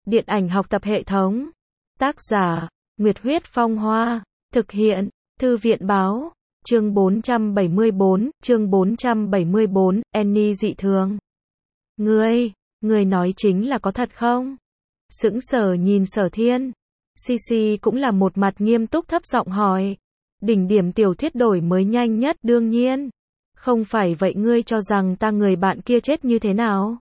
Điện ảnh học tập hệ thống. Tác giả, Nguyệt Huyết Phong Hoa. Thực hiện, Thư viện Báo. Chương 474, Annie dị thường. Ngươi nói chính là có thật không? Sững sờ nhìn Sở Thiên. Sisi cũng là một mặt nghiêm túc thấp giọng hỏi. Đỉnh điểm tiểu thuyết đổi mới nhanh nhất đương nhiên. Không phải vậy ngươi cho rằng ta người bạn kia chết như thế nào?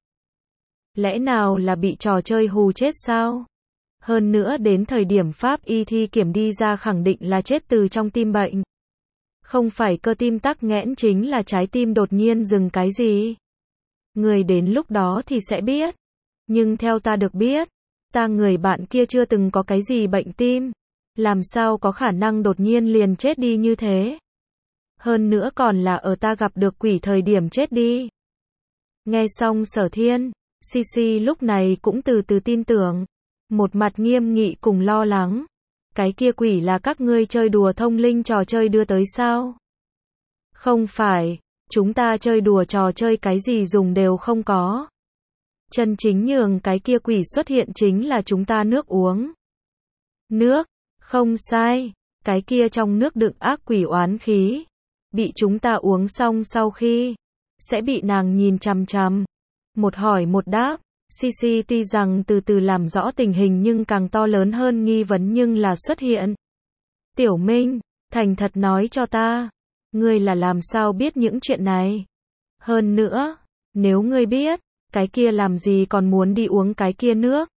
Lẽ nào là bị trò chơi hù chết sao? Hơn nữa đến thời điểm pháp y thi kiểm đi ra khẳng định là chết từ trong tim bệnh. Không phải cơ tim tắc nghẽn chính là trái tim đột nhiên dừng cái gì. Người đến lúc đó thì sẽ biết. Nhưng theo ta được biết, ta người bạn kia chưa từng có cái gì bệnh tim. Làm sao có khả năng đột nhiên liền chết đi như thế? Hơn nữa còn là ở ta gặp được quỷ thời điểm chết đi. Nghe xong Sở Thiên, Sisi lúc này cũng từ từ tin tưởng. Một mặt nghiêm nghị cùng lo lắng. Cái kia quỷ là các ngươi chơi đùa thông linh trò chơi đưa tới sao? Không phải, chúng ta chơi đùa trò chơi cái gì dùng đều không có. Chân chính nhường cái kia quỷ xuất hiện chính là chúng ta nước uống. Nước, không sai, cái kia trong nước đựng ác quỷ oán khí. Bị chúng ta uống xong sau khi, sẽ bị nàng nhìn chằm chằm. Một hỏi một đáp. Sisi tuy rằng từ từ làm rõ tình hình nhưng càng to lớn hơn nghi vấn nhưng là xuất hiện. Tiểu Minh, thành thật nói cho ta, ngươi là làm sao biết những chuyện này? Hơn nữa, nếu ngươi biết, cái kia làm gì còn muốn đi uống cái kia nước?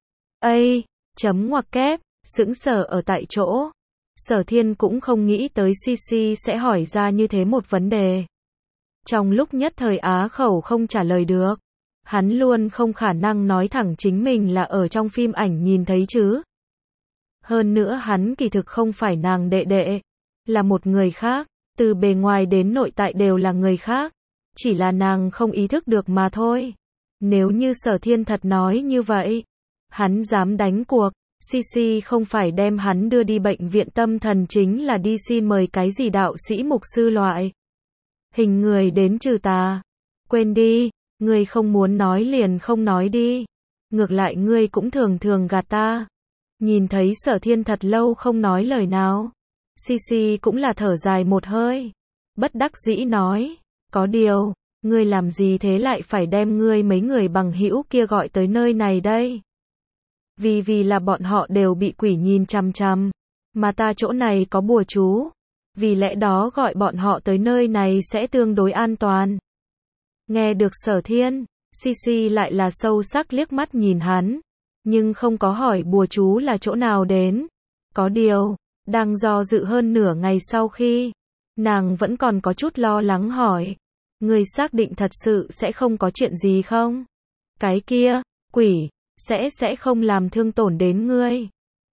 Chấm ngoặc kép, sững sờ ở tại chỗ. Sở Thiên cũng không nghĩ tới Sisi sẽ hỏi ra như thế một vấn đề. Trong lúc nhất thời á khẩu không trả lời được. Hắn luôn không khả năng nói thẳng chính mình là ở trong phim ảnh nhìn thấy chứ. Hơn nữa hắn kỳ thực không phải nàng đệ đệ, là một người khác, từ bề ngoài đến nội tại đều là người khác, chỉ là nàng không ý thức được mà thôi. Nếu như Sở Thiên thật nói như vậy, hắn dám đánh cuộc, Sisi không phải đem hắn đưa đi bệnh viện tâm thần chính là đi xin mời cái gì đạo sĩ mục sư loại. Hình người đến trừ tà. Quên đi. Ngươi không muốn nói liền không nói đi. Ngược lại ngươi cũng thường thường gạt ta. Nhìn thấy Sở Thiên thật lâu không nói lời nào. Sisi cũng là thở dài một hơi. Bất đắc dĩ nói. Có điều, ngươi làm gì thế lại phải đem ngươi mấy người bằng hữu kia gọi tới nơi này đây? Vì là bọn họ đều bị quỷ nhìn chằm chằm. Mà ta chỗ này có bùa chú. Vì lẽ đó gọi bọn họ tới nơi này sẽ tương đối an toàn. Nghe được Sở Thiên, Sisi lại là sâu sắc liếc mắt nhìn hắn, nhưng không có hỏi bùa chú là chỗ nào đến. Có điều, đang do dự hơn nửa ngày sau khi, nàng vẫn còn có chút lo lắng hỏi, ngươi xác định thật sự sẽ không có chuyện gì không? Cái kia, quỷ, sẽ không làm thương tổn đến ngươi.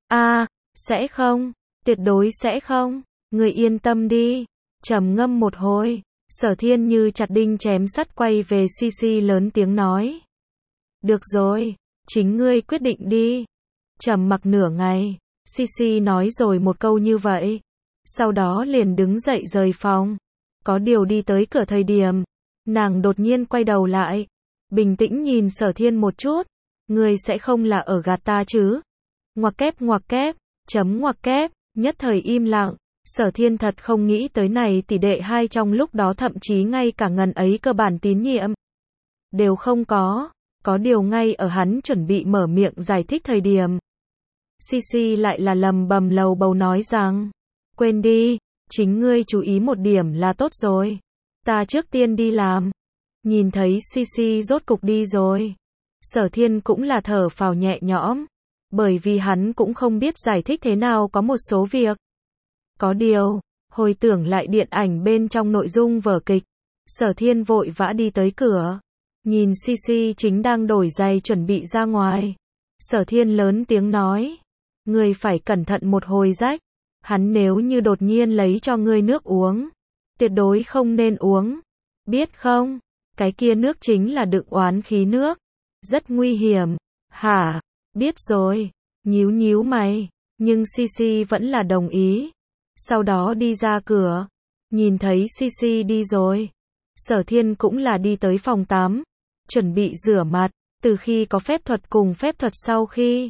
Sẽ không, tuyệt đối sẽ không, ngươi yên tâm đi. Trầm ngâm một hồi. Sở Thiên như chặt đinh chém sắt quay về Sisi lớn tiếng nói. Được rồi, chính ngươi quyết định đi. Trầm mặc nửa ngày, Sisi nói rồi một câu như vậy. Sau đó liền đứng dậy rời phòng. Có điều đi tới cửa thời điểm, nàng đột nhiên quay đầu lại. Bình tĩnh nhìn Sở Thiên một chút. Ngươi sẽ không là ở gạt ta chứ? Ngoặc kép, chấm ngoặc kép, nhất thời im lặng. Sở Thiên thật không nghĩ tới này tỷ đệ hai trong lúc đó thậm chí ngay cả ngần ấy cơ bản tín nhiệm đều không có. Có điều ngay ở hắn chuẩn bị mở miệng giải thích thời điểm, Sisi lại là lầm bầm lầu bầu nói rằng, quên đi, chính ngươi chú ý một điểm là tốt rồi. Ta trước tiên đi làm. Nhìn thấy Sisi rốt cục đi rồi, Sở Thiên cũng là thở phào nhẹ nhõm, bởi vì hắn cũng không biết giải thích thế nào có một số việc. Có điều, hồi tưởng lại điện ảnh bên trong nội dung vở kịch, Sở Thiên vội vã đi tới cửa, nhìn Sisi chính đang đổi giày chuẩn bị ra ngoài. Sở Thiên lớn tiếng nói, ngươi phải cẩn thận một hồi rách, hắn nếu như đột nhiên lấy cho ngươi nước uống, tuyệt đối không nên uống, biết không? Cái kia nước chính là đựng oán khí nước, rất nguy hiểm. Hả? Biết rồi. Nhíu mày, nhưng Sisi vẫn là đồng ý. Sau đó đi ra cửa, nhìn thấy Sisi đi rồi, Sở Thiên cũng là đi tới phòng tắm, chuẩn bị rửa mặt. Từ khi có phép thuật cùng phép thuật sau khi,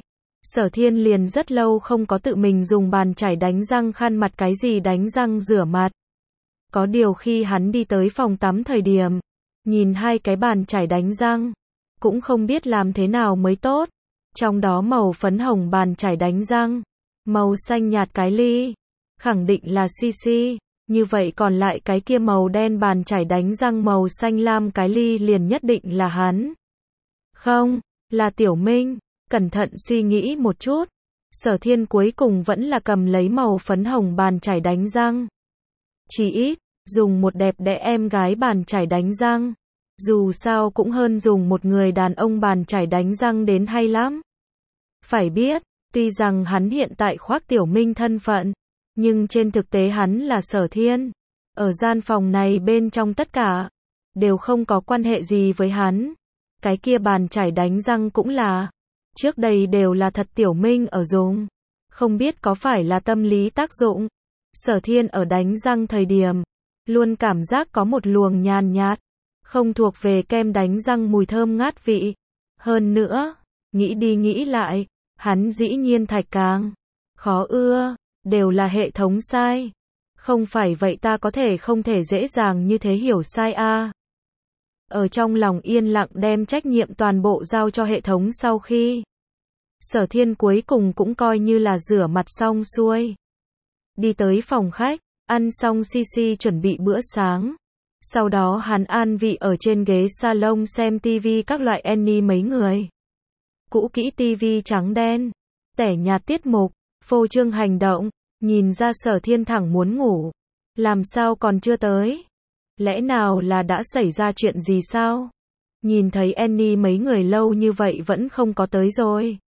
Sở Thiên liền rất lâu không có tự mình dùng bàn chải đánh răng khăn mặt cái gì đánh răng rửa mặt. Có điều khi hắn đi tới phòng tắm thời điểm, nhìn hai cái bàn chải đánh răng, cũng không biết làm thế nào mới tốt. Trong đó màu phấn hồng bàn chải đánh răng, màu xanh nhạt cái ly, khẳng định là CC, như vậy còn lại cái kia màu đen bàn chải đánh răng màu xanh lam cái ly liền nhất định là hắn. Không, là Tiểu Minh. Cẩn thận suy nghĩ một chút, Sở Thiên cuối cùng vẫn là cầm lấy màu phấn hồng bàn chải đánh răng. Chỉ ít, dùng một đẹp đẽ em gái bàn chải đánh răng, dù sao cũng hơn dùng một người đàn ông bàn chải đánh răng đến hay lắm. Phải biết, tuy rằng hắn hiện tại khoác Tiểu Minh thân phận, nhưng trên thực tế hắn là Sở Thiên. Ở gian phòng này bên trong tất cả, đều không có quan hệ gì với hắn. Cái kia bàn chải đánh răng cũng là, trước đây đều là thật Tiểu Minh ở dùng. Không biết có phải là tâm lý tác dụng. Sở Thiên ở đánh răng thời điểm, luôn cảm giác có một luồng nhàn nhạt, không thuộc về kem đánh răng mùi thơm ngát vị. Hơn nữa, nghĩ đi nghĩ lại, hắn dĩ nhiên thạch càng khó ưa, đều là hệ thống sai. Không phải vậy ta có thể không thể dễ dàng như thế hiểu sai a. Ở trong lòng yên lặng đem trách nhiệm toàn bộ giao cho hệ thống sau khi Sở Thiên cuối cùng cũng coi như là rửa mặt xong xuôi. Đi tới phòng khách, ăn xong CC chuẩn bị bữa sáng. Sau đó hắn an vị ở trên ghế salon xem TV các loại Annie mấy người. Cũ kỹ TV trắng đen, tẻ nhạt tiết mục, phô trương hành động, nhìn ra Sở Thiên thẳng muốn ngủ. Làm sao còn chưa tới? Lẽ nào là đã xảy ra chuyện gì sao? Nhìn thấy Annie mấy người lâu như vậy vẫn không có tới rồi.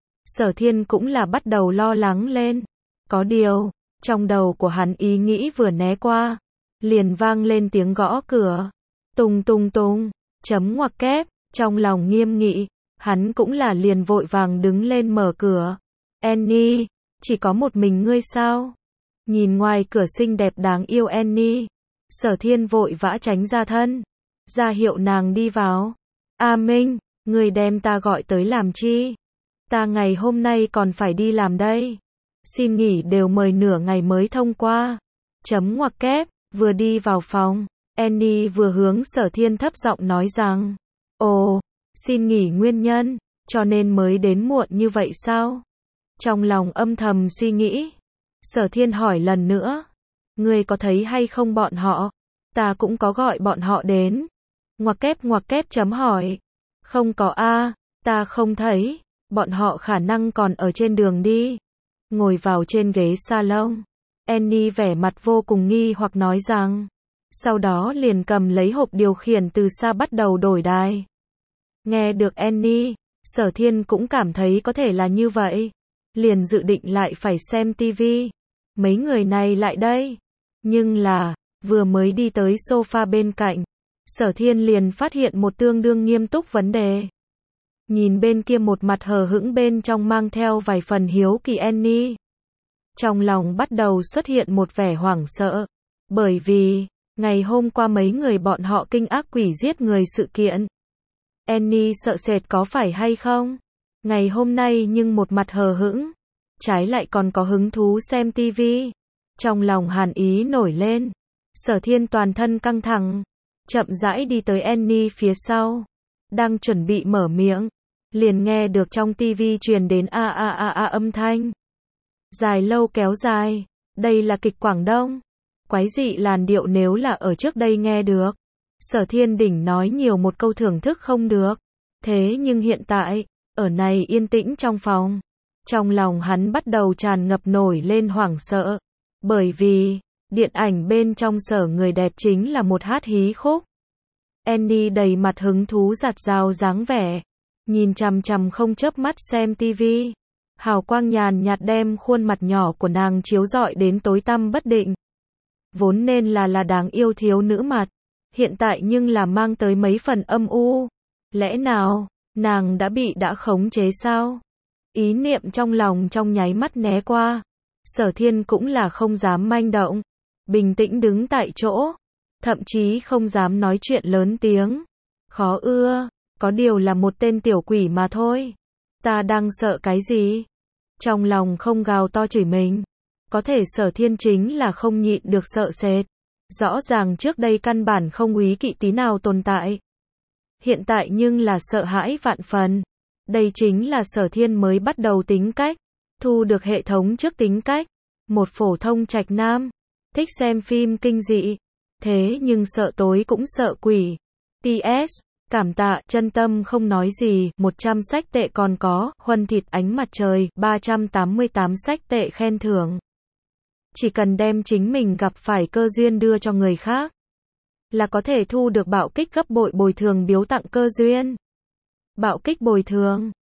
Sở Thiên cũng là bắt đầu lo lắng lên. Có điều, trong đầu của hắn ý nghĩ vừa né qua, liền vang lên tiếng gõ cửa. Tung tung tung, chấm ngoặc kép, trong lòng nghiêm nghị, hắn cũng là liền vội vàng đứng lên mở cửa. Annie, chỉ có một mình ngươi sao? Nhìn ngoài cửa xinh đẹp đáng yêu Annie, Sở Thiên vội vã tránh ra thân, ra hiệu nàng đi vào. A Minh, ngươi đem ta gọi tới làm chi? Ta ngày hôm nay còn phải đi làm đây. Xin nghỉ đều mời nửa ngày mới thông qua. Chấm ngoặc kép, vừa đi vào phòng, Annie vừa hướng Sở Thiên thấp giọng nói rằng, ồ, xin nghỉ nguyên nhân, cho nên mới đến muộn như vậy sao? Trong lòng âm thầm suy nghĩ, Sở Thiên hỏi lần nữa, ngươi có thấy hay không bọn họ? Ta cũng có gọi bọn họ đến. Ngoặc kép chấm hỏi. Không có a, ta không thấy, bọn họ khả năng còn ở trên đường đi. Ngồi vào trên ghế salon, Annie vẻ mặt vô cùng nghi hoặc nói rằng, sau đó liền cầm lấy hộp điều khiển từ xa bắt đầu đổi đài. Nghe được Annie, Sở Thiên cũng cảm thấy có thể là như vậy, liền dự định lại phải xem TV. Mấy người này lại đây. Nhưng là, vừa mới đi tới sofa bên cạnh, Sở Thiên liền phát hiện một tương đương nghiêm túc vấn đề. Nhìn bên kia một mặt hờ hững bên trong mang theo vài phần hiếu kỳ Annie. Trong lòng bắt đầu xuất hiện một vẻ hoảng sợ. Bởi vì, ngày hôm qua mấy người bọn họ kinh ác quỷ giết người sự kiện. Annie sợ sệt có phải hay không? Ngày hôm nay nhưng một mặt hờ hững. Trái lại còn có hứng thú xem TV. Trong lòng hàn ý nổi lên. Sở Thiên toàn thân căng thẳng. Chậm rãi đi tới Annie phía sau. Đang chuẩn bị mở miệng. Liền nghe được trong TV truyền đến a a a a âm thanh. Dài lâu kéo dài. Đây là kịch Quảng Đông. Quái dị làn điệu nếu là ở trước đây nghe được. Sở Thiên đỉnh nói nhiều một câu thưởng thức không được. Thế nhưng hiện tại, ở này yên tĩnh trong phòng. Trong lòng hắn bắt đầu tràn ngập nổi lên hoảng sợ. Bởi vì, điện ảnh bên trong Sở người đẹp chính là một hát hí khúc. Annie đầy mặt hứng thú giặt rào dáng vẻ. Nhìn chằm chằm không chớp mắt xem TV. Hào quang nhàn nhạt đem khuôn mặt nhỏ của nàng chiếu rọi đến tối tăm bất định. Vốn nên là đáng yêu thiếu nữ mặt. Hiện tại nhưng là mang tới mấy phần âm u. Lẽ nào, nàng đã khống chế sao? Ý niệm trong lòng trong nháy mắt né qua. Sở Thiên cũng là không dám manh động. Bình tĩnh đứng tại chỗ. Thậm chí không dám nói chuyện lớn tiếng. Khó ưa, có điều là một tên tiểu quỷ mà thôi. Ta đang sợ cái gì? Trong lòng không gào to chửi mình. Có thể Sở Thiên chính là không nhịn được sợ sệt. Rõ ràng trước đây căn bản không úy kỵ tí nào tồn tại. Hiện tại nhưng là sợ hãi vạn phần. Đây chính là Sở Thiên mới bắt đầu tính cách. Thu được hệ thống trước tính cách. Một phổ thông trạch nam. Thích xem phim kinh dị. Thế nhưng sợ tối cũng sợ quỷ. PS. Cảm tạ, chân tâm không nói gì, 100 sách tệ còn có, huân thịt ánh mặt trời, 388 sách tệ khen thưởng. Chỉ cần đem chính mình gặp phải cơ duyên đưa cho người khác, là có thể thu được bạo kích gấp bội bồi thường biếu tặng cơ duyên. Bạo kích bồi thường.